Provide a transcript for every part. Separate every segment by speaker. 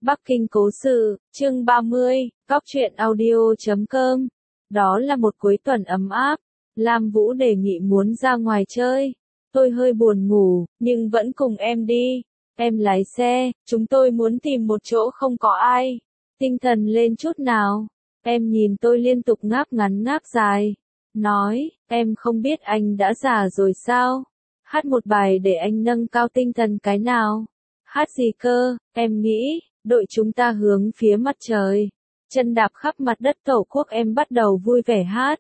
Speaker 1: Bắc Kinh cố sự, chương 30, Góc truyện audio.com. Đó là một cuối tuần ấm áp. Lam Vũ đề nghị muốn ra ngoài chơi. Tôi hơi buồn ngủ, nhưng vẫn cùng em đi. Em lái xe, chúng tôi muốn tìm một chỗ không có ai. Tinh thần lên chút nào. Em nhìn tôi liên tục ngáp ngắn ngáp dài. Nói, em không biết anh đã già rồi sao? Hát một bài để anh nâng cao tinh thần cái nào? Hát gì cơ? Em nghĩ, đội chúng ta hướng phía mặt trời. Chân đạp khắp mặt đất Tổ quốc, em bắt đầu vui vẻ hát.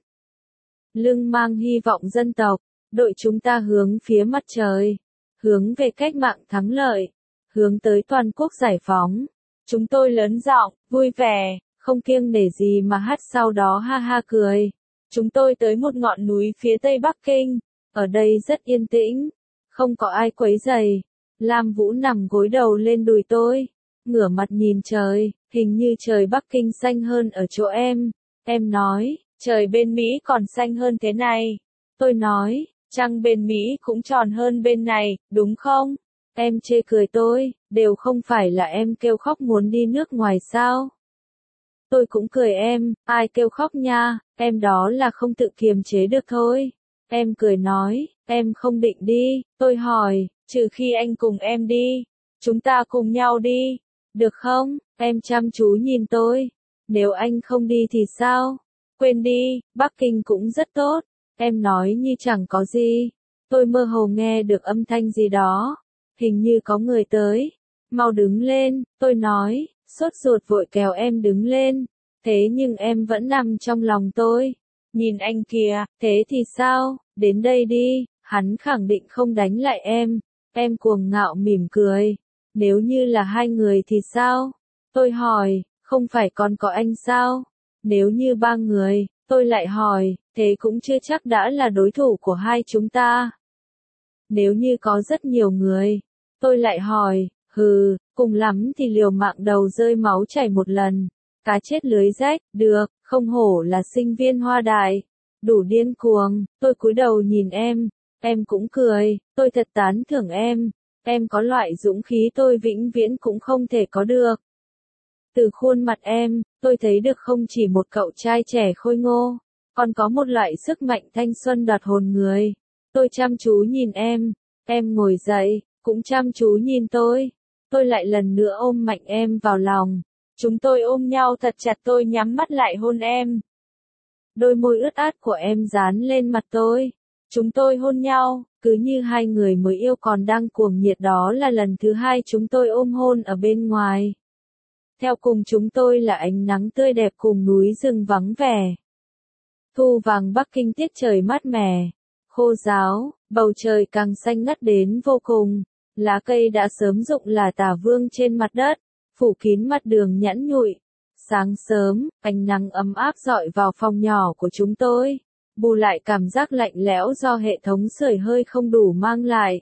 Speaker 1: Lưng mang hy vọng dân tộc, đội chúng ta hướng phía mặt trời. Hướng về cách mạng thắng lợi. Hướng tới toàn quốc giải phóng. Chúng tôi lớn giọng, vui vẻ, không kiêng nể gì mà hát, sau đó ha ha cười. Chúng tôi tới một ngọn núi phía tây Bắc Kinh. Ở đây rất yên tĩnh. Không có ai quấy rầy. Lam Vũ nằm gối đầu lên đùi tôi. Ngửa mặt nhìn trời, hình như trời Bắc Kinh xanh hơn ở chỗ em. Em nói, trời bên Mỹ còn xanh hơn thế này. Tôi nói, trăng bên Mỹ cũng tròn hơn bên này, đúng không? Em chê cười tôi, đều không phải là em kêu khóc muốn đi nước ngoài sao? Tôi cũng cười em, ai kêu khóc nha, em đó là không tự kiềm chế được thôi. Em cười nói, em không định đi, tôi hỏi, trừ khi anh cùng em đi, chúng ta cùng nhau đi, được không? Em chăm chú nhìn tôi, nếu anh không đi thì sao? Quên đi, Bắc Kinh cũng rất tốt, em nói như chẳng có gì. Tôi mơ hồ nghe được âm thanh gì đó, hình như có người tới. Mau đứng lên, tôi nói, sốt ruột vội kéo em đứng lên, thế nhưng em vẫn nằm trong lòng tôi. Nhìn anh kìa, thế thì sao, đến đây đi, hắn khẳng định không đánh lại em. Em cuồng ngạo mỉm cười. Nếu như là hai người thì sao? Tôi hỏi, không phải còn có anh sao? Nếu như ba người, tôi lại hỏi, thế cũng chưa chắc đã là đối thủ của hai chúng ta. Nếu như có rất nhiều người, tôi lại hỏi, cùng lắm thì liều mạng đầu rơi máu chảy một lần. Cá chết lưới rách, được, không hổ là sinh viên Hoa Đại. Đủ điên cuồng, tôi cúi đầu nhìn em cũng cười, tôi thật tán thưởng em có loại dũng khí tôi vĩnh viễn cũng không thể có được. Từ khuôn mặt em, tôi thấy được không chỉ một cậu trai trẻ khôi ngô, còn có một loại sức mạnh thanh xuân đoạt hồn người. Tôi chăm chú nhìn em ngồi dậy, cũng chăm chú nhìn tôi lại lần nữa ôm mạnh em vào lòng. Chúng tôi ôm nhau thật chặt, tôi nhắm mắt lại hôn em. Đôi môi ướt át của em dán lên mặt tôi. Chúng tôi hôn nhau, cứ như hai người mới yêu còn đang cuồng nhiệt. Đó là lần thứ hai chúng tôi ôm hôn ở bên ngoài. Theo cùng chúng tôi là ánh nắng tươi đẹp cùng núi rừng vắng vẻ. Thu vàng Bắc Kinh, tiết trời mát mẻ, khô ráo, bầu trời càng xanh ngắt đến vô cùng. Lá cây đã sớm rụng là tả vương trên mặt đất, phủ kín mặt đường nhẵn nhụi. Sáng sớm, ánh nắng ấm áp rọi vào phòng nhỏ của chúng tôi, bù lại cảm giác lạnh lẽo do hệ thống sưởi hơi không đủ mang lại.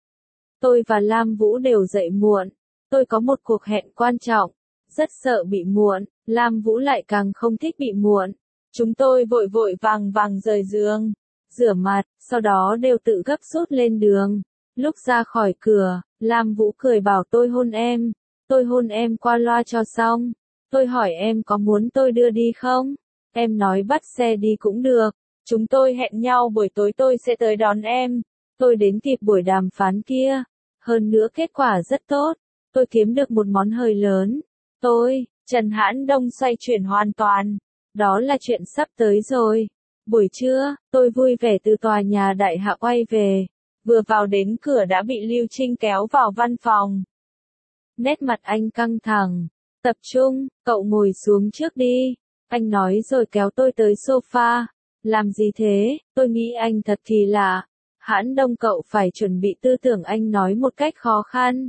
Speaker 1: Tôi và Lam Vũ đều dậy muộn. Tôi có một cuộc hẹn quan trọng, rất sợ bị muộn. Lam Vũ lại càng không thích bị muộn. Chúng tôi vội vội vàng vàng rời giường, rửa mặt, sau đó đều tự gấp rút lên đường. Lúc ra khỏi cửa, Lam Vũ cười bảo tôi hôn em. Tôi hôn em qua loa cho xong. Tôi hỏi em có muốn tôi đưa đi không? Em nói bắt xe đi cũng được. Chúng tôi hẹn nhau buổi tối tôi sẽ tới đón em. Tôi đến kịp buổi đàm phán kia. Hơn nữa kết quả rất tốt. Tôi kiếm được một món hời lớn. Trần Hãn Đông xoay chuyển hoàn toàn. Đó là chuyện sắp tới rồi. Buổi trưa, tôi vui vẻ từ tòa nhà đại hạ quay về. Vừa vào đến cửa đã bị Lưu Trinh kéo vào văn phòng. Nét mặt anh căng thẳng. Tập trung, cậu ngồi xuống trước đi. Anh nói rồi kéo tôi tới sofa. Làm gì thế? Tôi nghĩ anh thật kỳ lạ. Hãn Đông, cậu phải chuẩn bị tư tưởng, anh nói một cách khó khăn.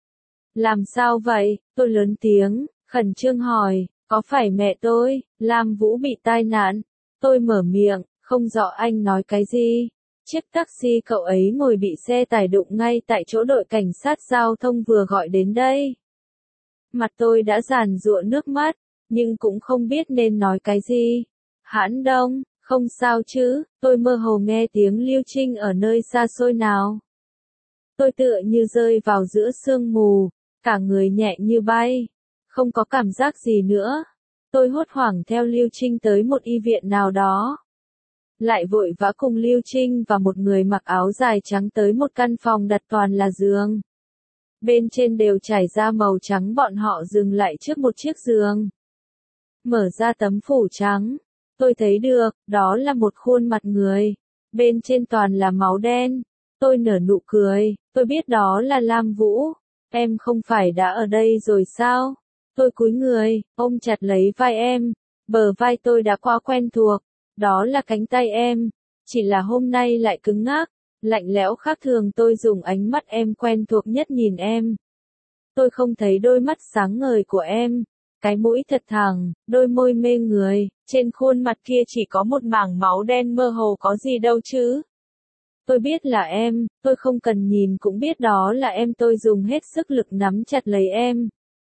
Speaker 1: Làm sao vậy? Tôi lớn tiếng, khẩn trương hỏi, có phải mẹ tôi, Lam Vũ bị tai nạn? Tôi mở miệng, không rõ anh nói cái gì. Chiếc taxi cậu ấy ngồi bị xe tải đụng ngay tại chỗ, đội cảnh sát giao thông vừa gọi đến đây. Mặt tôi đã giàn giụa nước mắt, nhưng cũng không biết nên nói cái gì. Hãn Đông, không sao chứ? Tôi mơ hồ nghe tiếng Lưu Trinh ở nơi xa xôi nào. Tôi tựa như rơi vào giữa sương mù, cả người nhẹ như bay. Không có cảm giác gì nữa. Tôi hốt hoảng theo Lưu Trinh tới một y viện nào đó. Lại vội vã cùng Lưu Trinh và một người mặc áo dài trắng tới một căn phòng đặt toàn là giường. Bên trên đều trải da màu trắng, bọn họ dừng lại trước một chiếc giường. Mở ra tấm phủ trắng. Tôi thấy được, đó là một khuôn mặt người. Bên trên toàn là máu đen. Tôi nở nụ cười, tôi biết đó là Lam Vũ. Em không phải đã ở đây rồi sao? Tôi cúi người, ôm chặt lấy vai em. Bờ vai tôi đã quá quen thuộc. Đó là cánh tay em. Chỉ là hôm nay lại cứng ngắc, lạnh lẽo khác thường. Tôi dùng ánh mắt em quen thuộc nhất nhìn em. Tôi không thấy đôi mắt sáng ngời của em. Cái mũi thật thẳng, đôi môi mê người, trên khuôn mặt kia chỉ có một mảng máu đen mơ hồ, có gì đâu chứ. Tôi biết là em, tôi không cần nhìn cũng biết đó là em. Tôi dùng hết sức lực nắm chặt lấy em.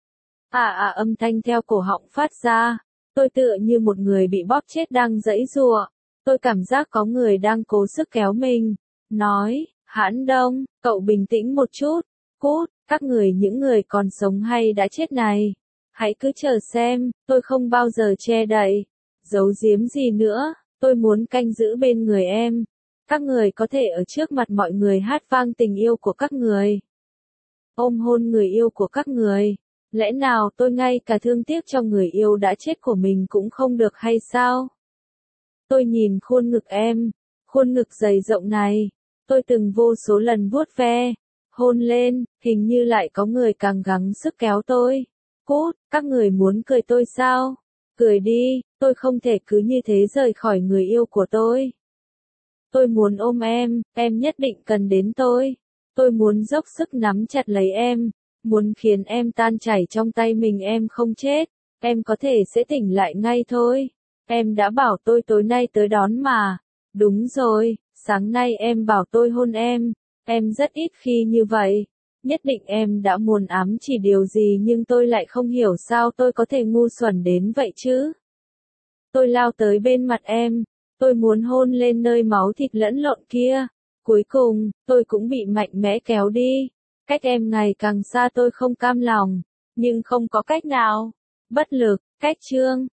Speaker 1: Âm thanh theo cổ họng phát ra. Tôi tựa như một người bị bóp chết đang giãy giụa. Tôi cảm giác có người đang cố sức kéo mình. Nói, Hãn Đông, cậu bình tĩnh một chút. Cút, các người, những người còn sống hay đã chết này. Hãy cứ chờ xem, tôi không bao giờ che đậy, giấu giếm gì nữa. Tôi muốn canh giữ bên người em. Các người có thể ở trước mặt mọi người hát vang tình yêu của các người. Ôm hôn người yêu của các người. Lẽ nào tôi ngay cả thương tiếc cho người yêu đã chết của mình cũng không được hay sao? Tôi nhìn khuôn ngực em, khuôn ngực dày rộng này. Tôi từng vô số lần vuốt ve, hôn lên, hình như lại có người càng gắng sức kéo tôi. Cút, các người muốn cười tôi sao? Cười đi, tôi không thể cứ như thế rời khỏi người yêu của tôi. Tôi muốn ôm em nhất định cần đến tôi. Tôi muốn dốc sức nắm chặt lấy em, muốn khiến em tan chảy trong tay mình. Em không chết, em có thể sẽ tỉnh lại ngay thôi. Em đã bảo tôi tối nay tới đón mà. Đúng rồi, sáng nay em bảo tôi hôn em rất ít khi như vậy. Nhất định em đã muốn ám chỉ điều gì, nhưng tôi lại không hiểu sao tôi có thể ngu xuẩn đến vậy chứ. Tôi lao tới bên mặt em, tôi muốn hôn lên nơi máu thịt lẫn lộn kia. Cuối cùng, tôi cũng bị mạnh mẽ kéo đi. Cách em ngày càng xa, tôi không cam lòng, nhưng không có cách nào. Bất lực, cách chương.